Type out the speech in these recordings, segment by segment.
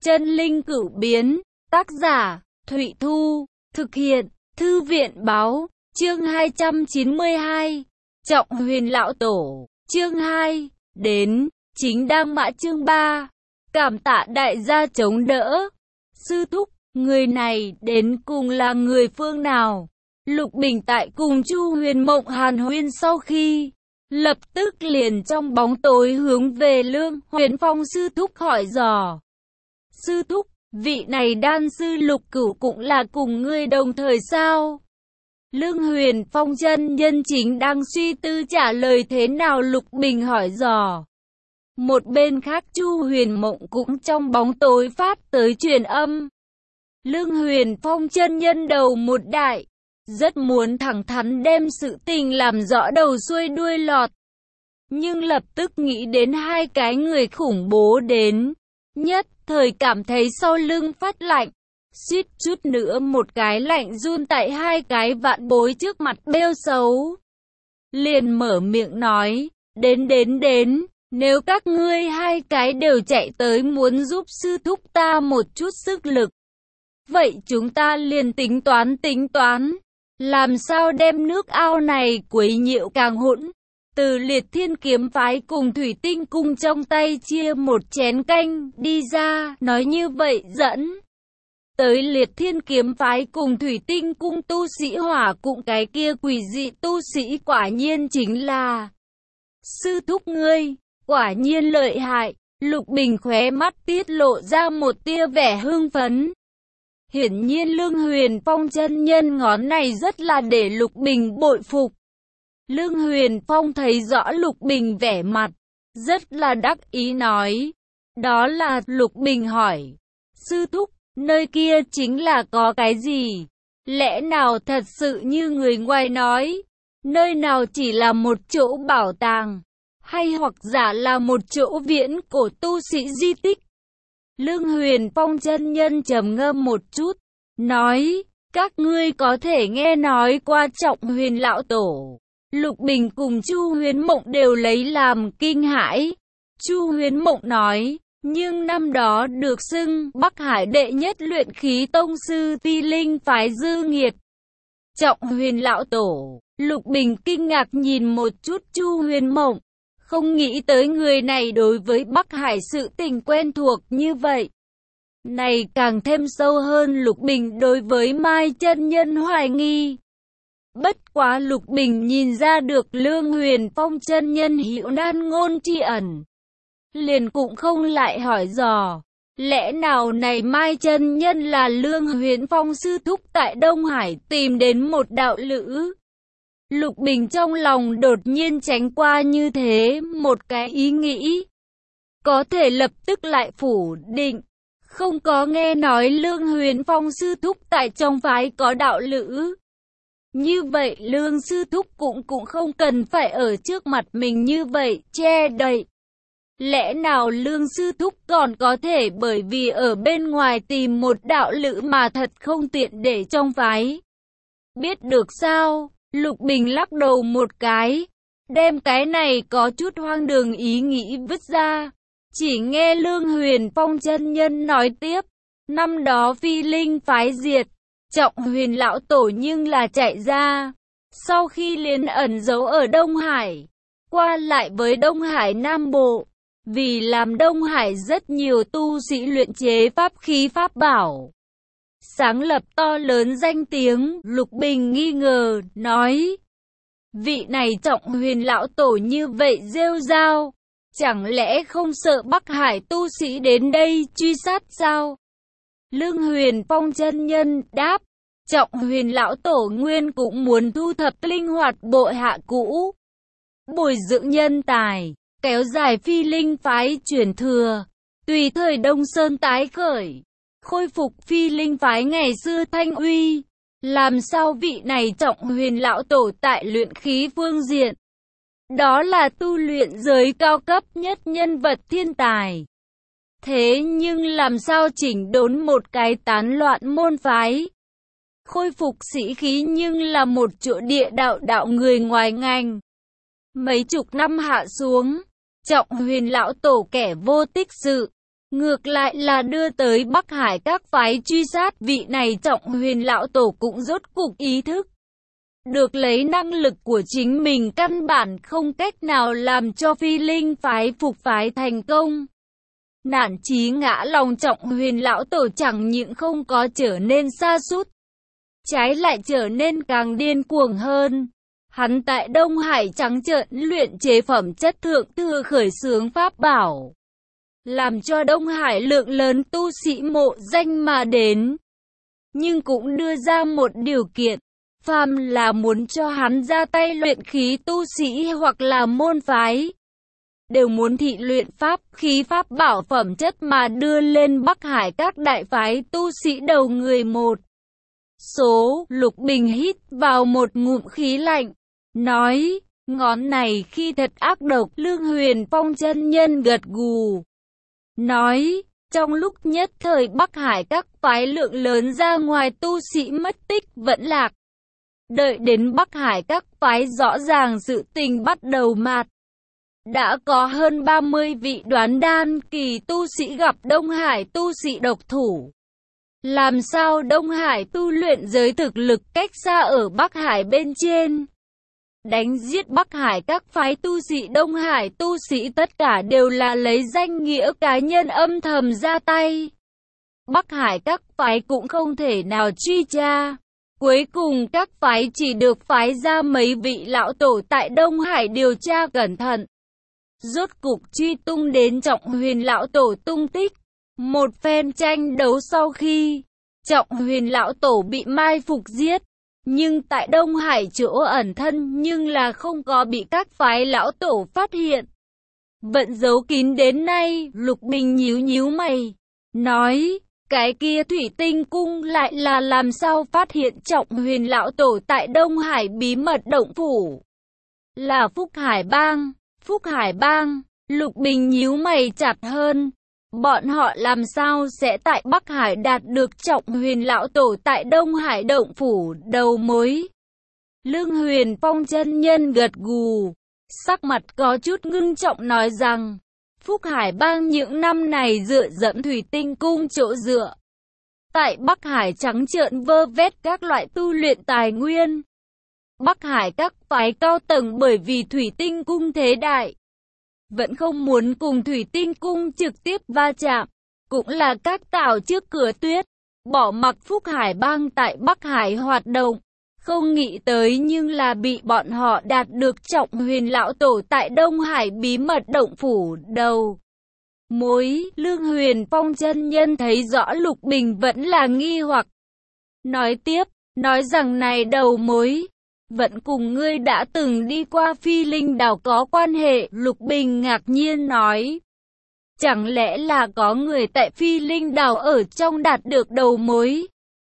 Chân linh cửu biến, tác giả, Thụy Thu, thực hiện, Thư viện báo, chương 292, Trọng Huyền Lão Tổ, chương 2, đến, chính đang mã chương 3, cảm tạ đại gia chống đỡ. Sư thúc, người này đến cùng là người phương nào? Lục Bình tại cùng Chu Huyền Mộng hàn huyên sau khi lập tức liền trong bóng tối hướng về Lương Huyền Phong sư thúc hỏi dò. Sư thúc, vị này đan sư Lục Cửu cũng là cùng ngươi đồng thời sao? Lương Huyền Phong chân nhân chính đang suy tư trả lời thế nào Lục Bình hỏi dò. Một bên khác Chu Huyền Mộng cũng trong bóng tối phát tới truyền âm. Lương Huyền Phong chân nhân đầu một đại, rất muốn thẳng thắn đem sự tình làm rõ đầu xuôi đuôi lọt. Nhưng lập tức nghĩ đến hai cái người khủng bố đến, nhất thời cảm thấy sau lưng phát lạnh, suýt chút nữa một cái lạnh run tại hai cái vạn bối trước mặt bêu xấu. Liền mở miệng nói, đến, nếu các ngươi hai cái đều chạy tới muốn giúp sư thúc ta một chút sức lực, vậy chúng ta liền tính toán, làm sao đem nước ao này quấy nhiễu càng hỗn. Từ Liệt Thiên Kiếm Phái cùng Thủy Tinh Cung trong tay chia một chén canh đi ra, nói như vậy dẫn tới Liệt Thiên Kiếm Phái cùng Thủy Tinh Cung tu sĩ hỏa cùng cái kia quỷ dị tu sĩ quả nhiên chính là sư thúc ngươi, quả nhiên lợi hại. Lục Bình khóe mắt tiết lộ ra một tia vẻ hưng phấn. Hiển nhiên Lương Huyền Phong chân nhân ngón này rất là để Lục Bình bội phục. Lương Huyền Phong thấy rõ Lục Bình vẻ mặt, rất là đắc ý nói. Đó là Lục Bình hỏi, sư thúc, nơi kia chính là có cái gì? Lẽ nào thật sự như người ngoài nói, nơi nào chỉ là một chỗ bảo tàng, hay hoặc giả là một chỗ viễn cổ tu sĩ di tích? Lương Huyền Phong chân nhân trầm ngâm một chút, nói, các ngươi có thể nghe nói qua Trọng Huyền Lão Tổ. Lục Bình cùng Chu Huyền Mộng đều lấy làm kinh hãi. Chu Huyền Mộng nói, nhưng năm đó được xưng Bắc Hải đệ nhất luyện khí tông sư Phi Linh phái Dư Nghiệt. Trọng Huyền Lão Tổ. Lục Bình kinh ngạc nhìn một chút Chu Huyền Mộng, không nghĩ tới người này đối với Bắc Hải sự tình quen thuộc như vậy. Này càng thêm sâu hơn Lục Bình đối với Mai chân nhân hoài nghi. Bất quá Lục Bình nhìn ra được Lương Huyền Phong chân nhân hữu nan ngôn tri ẩn, liền cũng không lại hỏi dò. Lẽ nào này Mai chân nhân là Lương Huyền Phong sư thúc tại Đông Hải tìm đến một đạo lữ? Lục Bình trong lòng đột nhiên tránh qua như thế một cái ý nghĩ, có thể lập tức lại phủ định. Không có nghe nói Lương Huyền Phong sư thúc tại trong phái có đạo lữ. Như vậy Lương sư thúc cũng không cần phải ở trước mặt mình như vậy che đậy. Lẽ nào Lương sư thúc còn có thể bởi vì ở bên ngoài tìm một đạo lữ mà thật không tiện để trong phái? Biết được sao? Lục Bình lắc đầu một cái, đem cái này có chút hoang đường ý nghĩ vứt ra. Chỉ nghe Lương Huyền Phong chân nhân nói tiếp, năm đó Phi Linh phái diệt, Trọng Huyền Lão Tổ nhưng là chạy ra. Sau khi liền ẩn giấu ở Đông Hải, qua lại với Đông Hải Nam Bộ, vì làm Đông Hải rất nhiều tu sĩ luyện chế pháp khí pháp bảo, sáng lập to lớn danh tiếng. Lục Bình nghi ngờ, nói, vị này Trọng Huyền Lão Tổ như vậy rêu rao, chẳng lẽ không sợ Bắc Hải tu sĩ đến đây truy sát sao? Lương Huyền Phong chân nhân đáp, Trọng Huyền Lão Tổ nguyên cũng muốn thu thập linh hoạt bộ hạ cũ, bồi dưỡng nhân tài, kéo dài Phi Linh phái truyền thừa, tùy thời Đông Sơn tái khởi, khôi phục Phi Linh phái ngày xưa thanh uy. Làm sao vị này Trọng Huyền Lão Tổ tại luyện khí phương diện, đó là tu luyện giới cao cấp nhất nhân vật thiên tài. Thế nhưng làm sao chỉnh đốn một cái tán loạn môn phái, khôi phục sĩ khí nhưng là một chỗ địa đạo người ngoài ngành. Mấy chục năm hạ xuống, Trọng Huyền Lão Tổ kẻ vô tích sự, Ngược lại là đưa tới Bắc Hải các phái truy sát vị này Trọng Huyền lão tổ cũng rốt cục ý thức được lấy năng lực của chính mình căn bản không cách nào làm cho Phi Linh phái phục phái thành công. Nản chí ngã lòng, Trọng Huyền lão tổ chẳng những không có trở nên sa sút, trái lại trở nên càng điên cuồng hơn. Hắn tại Đông Hải trắng trợn luyện chế phẩm chất thượng thừa khởi xướng pháp bảo, làm cho Đông Hải lượng lớn tu sĩ mộ danh mà đến. Nhưng cũng đưa ra một điều kiện, phàm là muốn cho hắn ra tay luyện khí tu sĩ hoặc là môn phái, đều muốn thị luyện pháp khí pháp bảo phẩm chất mà đưa lên Bắc Hải các đại phái tu sĩ đầu người một số. Lục Bình hít vào một ngụm khí lạnh, nói, ngón này khi thật ác độc. Lương Huyền Phong chân nhân gật gù, nói, trong lúc nhất thời Bắc Hải các phái lượng lớn ra ngoài tu sĩ mất tích vẫn lạc. Đợi đến Bắc Hải các phái rõ ràng sự tình bắt đầu mạt, đã có hơn 30 vị đoán đan kỳ tu sĩ gặp Đông Hải tu sĩ độc thủ. Làm sao Đông Hải tu luyện giới thực lực cách xa ở Bắc Hải bên trên, đánh giết Bắc Hải các phái tu sĩ. Đông Hải tu sĩ tất cả đều là lấy danh nghĩa cá nhân âm thầm ra tay. Bắc Hải các phái cũng không thể nào truy tra. Cuối cùng các phái chỉ được phái ra mấy vị lão tổ tại Đông Hải điều tra cẩn thận. Rốt cục truy tung đến Trọng Huyền lão tổ tung tích. Một phen tranh đấu sau khi Trọng Huyền lão tổ bị mai phục giết, nhưng tại Đông Hải chỗ ẩn thân nhưng là không có bị các phái lão tổ phát hiện. Vẫn giấu kín đến nay. Lục Bình nhíu nhíu mày, nói, cái kia Thủy Tinh Cung lại là làm sao phát hiện Trọng Huyền lão tổ tại Đông Hải bí mật động phủ? Là Phúc Hải Bang. Phúc Hải Bang. Lục Bình nhíu mày chặt hơn. Bọn họ làm sao sẽ tại Bắc Hải đạt được Trọng Huyền lão tổ tại Đông Hải động phủ đầu mối? Lương Huyền Phong chân nhân gật gù, sắc mặt có chút ngưng trọng nói rằng, Phúc Hải Bang những năm này dựa dẫm Thủy Tinh Cung chỗ dựa, tại Bắc Hải trắng trợn vơ vét các loại tu luyện tài nguyên. Bắc Hải các phái cao tầng bởi vì Thủy Tinh Cung thế đại, vẫn không muốn cùng Thủy Tinh Cung trực tiếp va chạm, cũng là các tảo trước cửa tuyết, bỏ mặc Phúc Hải Bang tại Bắc Hải hoạt động. Không nghĩ tới nhưng là bị bọn họ đạt được Trọng Huyền lão tổ tại Đông Hải bí mật động phủ đầu mối. Lương Huyền Phong chân nhân thấy rõ Lục Bình vẫn là nghi hoặc, nói tiếp, nói rằng này đầu mối vẫn cùng ngươi đã từng đi qua Phi Linh đảo có quan hệ. Lục Bình ngạc nhiên nói, chẳng lẽ là có người tại Phi Linh đảo ở trong đạt được đầu mối,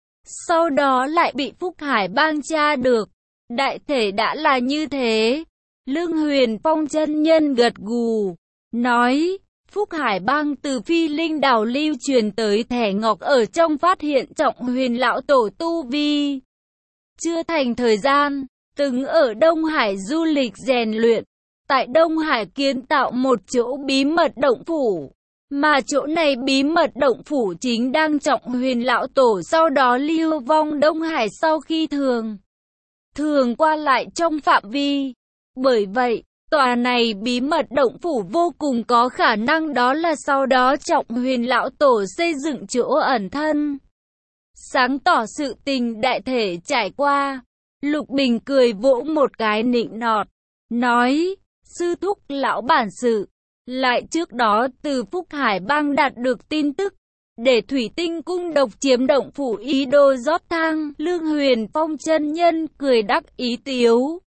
sau đó lại bị Phúc Hải Bang tra được? Đại thể đã là như thế. Lương Huyền Phong chân nhân gật gù, nói, Phúc Hải Bang từ Phi Linh đảo lưu truyền tới thẻ ngọc ở trong phát hiện Trọng Huyền lão tổ tu vi chưa thành thời gian, từng ở Đông Hải du lịch rèn luyện, tại Đông Hải kiến tạo một chỗ bí mật động phủ, mà chỗ này bí mật động phủ chính đang Trọng Huyền lão tổ sau đó lưu vong Đông Hải sau khi thường qua lại trong phạm vi. Bởi vậy, tòa này bí mật động phủ vô cùng có khả năng đó là sau đó Trọng Huyền lão tổ xây dựng chỗ ẩn thân. Sáng tỏ sự tình đại thể trải qua, Lục Bình cười vỗ một cái nịnh nọt, nói, sư thúc lão bản sự, lại trước đó từ Phúc Hải Bang đạt được tin tức, để Thủy Tinh Cung độc chiếm động phủ ý đồ rót thang. Lương Huyền Phong chân nhân cười đắc ý tiếu,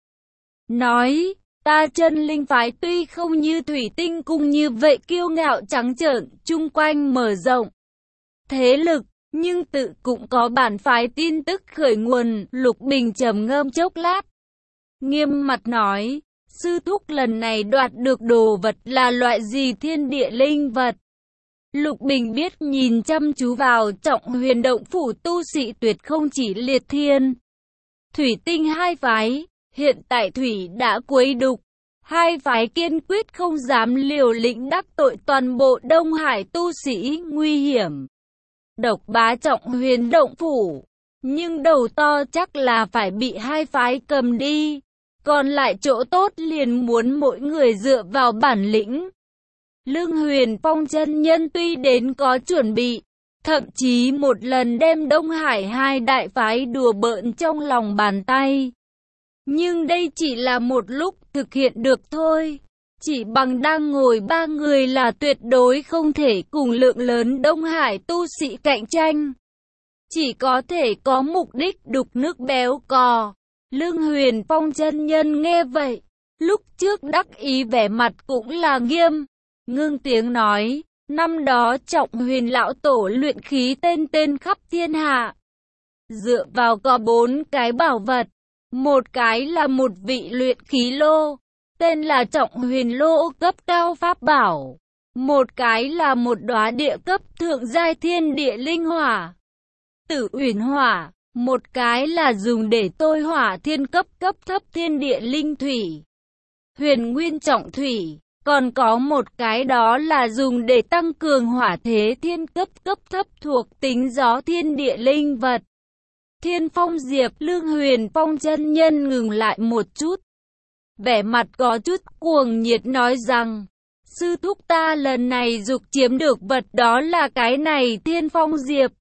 nói, ta Chân Linh phái tuy không như Thủy Tinh Cung như vậy kiêu ngạo trắng trợn, chung quanh mở rộng thế lực, nhưng tự cũng có bản phái tin tức khởi nguồn. Lục Bình trầm ngâm chốc lát, nghiêm mặt nói, sư thúc lần này đoạt được đồ vật là loại gì thiên địa linh vật? Lục Bình biết nhìn chăm chú vào Trọng Huyền động phủ tu sĩ tuyệt không chỉ Liệt Thiên, Thủy Tinh hai phái, hiện tại Thủy đã quấy đục, Hai phái kiên quyết không dám liều lĩnh đắc tội toàn bộ Đông Hải tu sĩ, nguy hiểm. Độc bá Trọng Huyền động phủ, nhưng đầu to chắc là phải bị hai phái cầm đi, còn lại chỗ tốt liền muốn mỗi người dựa vào bản lĩnh. Lương Huyền Phong chân nhân tuy đến có chuẩn bị, thậm chí một lần đem Đông Hải hai đại phái đùa bỡn trong lòng bàn tay. Nhưng đây chỉ là một lúc thực hiện được thôi. Chỉ bằng đang ngồi ba người là tuyệt đối không thể cùng lượng lớn Đông Hải tu sĩ cạnh tranh. Chỉ có thể có mục đích đục nước béo cò. Lương Huyền Phong chân nhân nghe vậy, lúc trước đắc ý vẻ mặt cũng là nghiêm, ngưng tiếng nói, năm đó Trọng Huyền lão tổ luyện khí tên tên khắp thiên hạ. Dựa vào có 4 cái bảo vật, một cái là một vị luyện khí lô, tên là Trọng Huyền lô cấp cao pháp bảo, một cái là một đóa địa cấp thượng giai thiên địa linh hỏa, Tử Uyển hỏa, một cái là dùng để tôi hỏa thiên cấp cấp thấp thiên địa linh thủy, Huyền Nguyên trọng thủy, còn có một cái đó là dùng để tăng cường hỏa thế thiên cấp cấp thấp thuộc tính gió thiên địa linh vật. Thiên Phong Diệp. Lương Huyền Phong chân nhân ngừng lại một chút, vẻ mặt có chút cuồng nhiệt nói rằng, sư thúc ta lần này dục chiếm được vật đó là cái này Thiên Phong Diệp.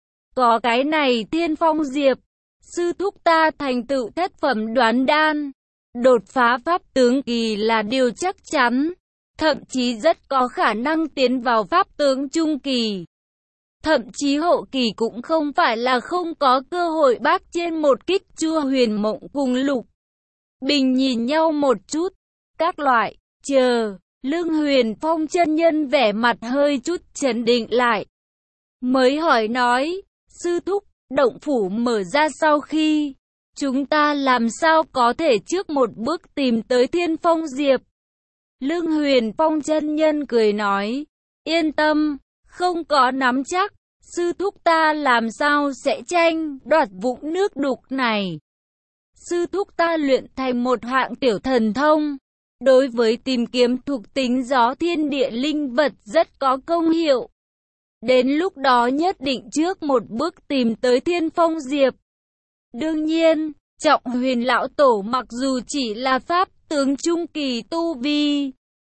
Có cái này Thiên Phong Diệp, sư thúc ta thành tựu thất phẩm đoán đan, đột phá pháp tướng kỳ là điều chắc chắn, thậm chí rất có khả năng tiến vào pháp tướng trung kỳ. Thậm chí hậu kỳ cũng không phải là không có cơ hội bác trên một kích. Chua Huyền Mộng cùng Lục Bình nhìn nhau một chút, các loại, chờ, Lương Huyền Phong chân nhân vẻ mặt hơi chút trấn định lại. Mới hỏi nói, sư thúc, động phủ mở ra sau khi, chúng ta làm sao có thể trước một bước tìm tới Thiên Phong Diệp? Lương Huyền Phong chân nhân cười nói, yên tâm, không có nắm chắc, sư thúc ta làm sao sẽ tranh đoạt vũng nước đục này. Sư thúc ta luyện thành một hạng tiểu thần thông, đối với tìm kiếm thuộc tính gió thiên địa linh vật rất có công hiệu. Đến lúc đó nhất định trước một bước tìm tới Thiên Phong Diệp. Đương nhiên, Trọng Huyền lão tổ mặc dù chỉ là pháp tướng trung kỳ tu vi,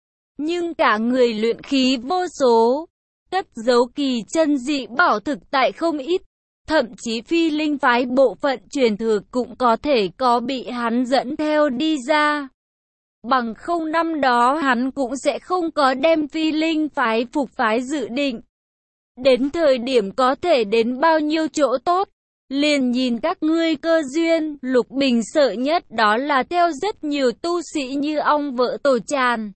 nhưng cả người luyện khí vô số, cất giấu kỳ chân dị bảo thực tại không ít, thậm chí phi linh phái bộ phận truyền thừa cũng có thể có bị hắn dẫn theo đi ra. Bằng không năm đó hắn cũng sẽ không có đem phi linh phái phục phái dự định. Đến thời điểm có thể đến bao nhiêu chỗ tốt, liền nhìn các ngươi cơ duyên. Lục Bình sợ nhất đó là theo rất nhiều tu sĩ như ong vỡ tổ tràn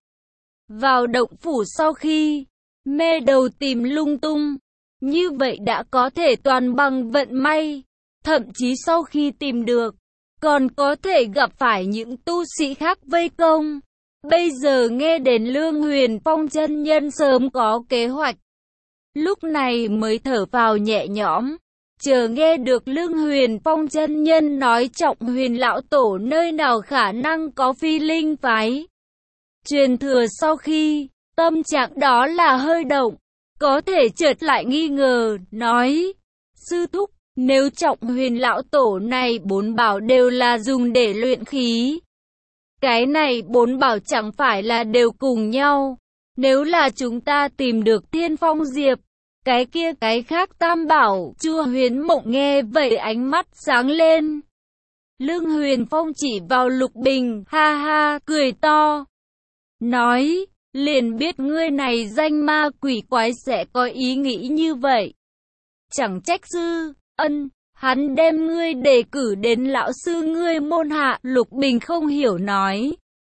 vào động phủ sau khi mê đầu tìm lung tung, như vậy đã có thể toàn bằng vận may, thậm chí sau khi tìm được, còn có thể gặp phải những tu sĩ khác vây công. Bây giờ nghe đến Lương Huyền Phong chân nhân sớm có kế hoạch, lúc này mới thở vào nhẹ nhõm, chờ nghe được Lương Huyền Phong chân nhân nói Trọng Huyền lão tổ nơi nào khả năng có phi linh phái truyền thừa sau khi, tâm trạng đó là hơi động, có thể chợt lại nghi ngờ, nói, sư thúc, nếu Trọng Huyền lão tổ này 4 bảo đều là dùng để luyện khí, cái này 4 bảo chẳng phải là đều cùng nhau, nếu là chúng ta tìm được Thiên Phong Diệp, cái kia cái khác tam bảo. Chua Huyền Mộng nghe vậy ánh mắt sáng lên. Lương Huyền Phong chỉ vào Lục Bình, ha ha, cười to, nói, liền biết ngươi này danh ma quỷ quái sẽ có ý nghĩ như vậy. Chẳng trách sư, hắn đem ngươi đề cử đến lão sư ngươi môn hạ. Lục Bình không hiểu nói,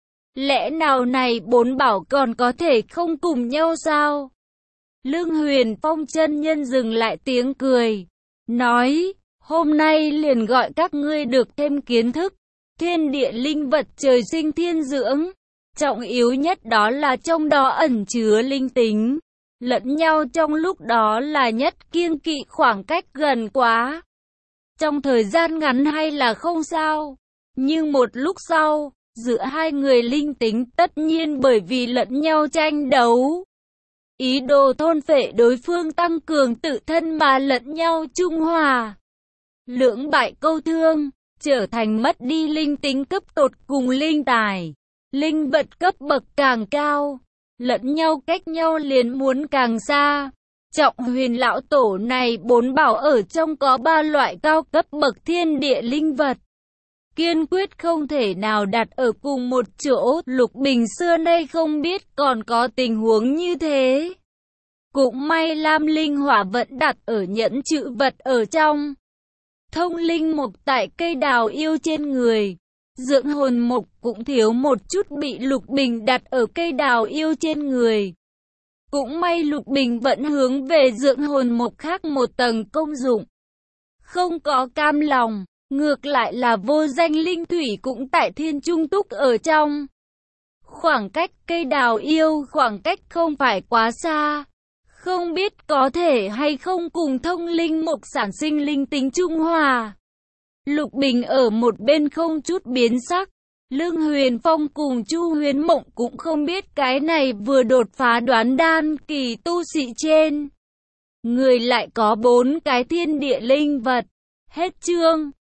lẽ nào này 4 bảo còn có thể không cùng nhau sao? Lương Huyền Phong chân nhân dừng lại tiếng cười, nói, hôm nay liền gọi các ngươi được thêm kiến thức, thiên địa linh vật trời sinh thiên dưỡng. Trọng yếu nhất đó là trong đó ẩn chứa linh tính, lẫn nhau trong lúc đó là nhất kiêng kỵ khoảng cách gần quá. Trong thời gian ngắn hay là không sao, nhưng một lúc sau, Giữa hai người linh tính tất nhiên bởi vì lẫn nhau tranh đấu. Ý đồ thôn phệ đối phương tăng cường tự thân mà lẫn nhau trung hòa. Lưỡng bại câu thương, trở thành mất đi linh tính cấp tột cùng linh tài. Linh vật cấp bậc càng cao, lẫn nhau cách nhau liền muốn càng xa. Trọng Huyền lão tổ này 4 bảo ở trong có 3 loại cao cấp bậc thiên địa linh vật. Kiên quyết không thể nào đặt ở cùng một chỗ, Lục Bình xưa nay không biết còn có tình huống như thế. Cũng may Lam Linh Hỏa vẫn đặt ở nhẫn chữ vật ở trong. Thông linh mục tại cây đào yêu trên người. Dưỡng hồn mục cũng thiếu một chút bị Lục Bình đặt ở cây đào yêu trên người. Cũng may Lục Bình vẫn hướng về dưỡng hồn mục khác một tầng công dụng. Không có cam lòng, ngược lại là vô danh linh thủy cũng tại thiên trung túc ở trong. Khoảng cách cây đào yêu khoảng cách không phải quá xa. Không biết có thể hay không cùng thông linh mục sản sinh linh tính trung hòa. Lục Bình ở một bên không chút biến sắc. Lương Huyền Phong cùng Chu Huyền Mộng cũng không biết cái này vừa đột phá đoán đan kỳ tu sĩ trên người lại có 4 cái thiên địa linh vật. Hết chương.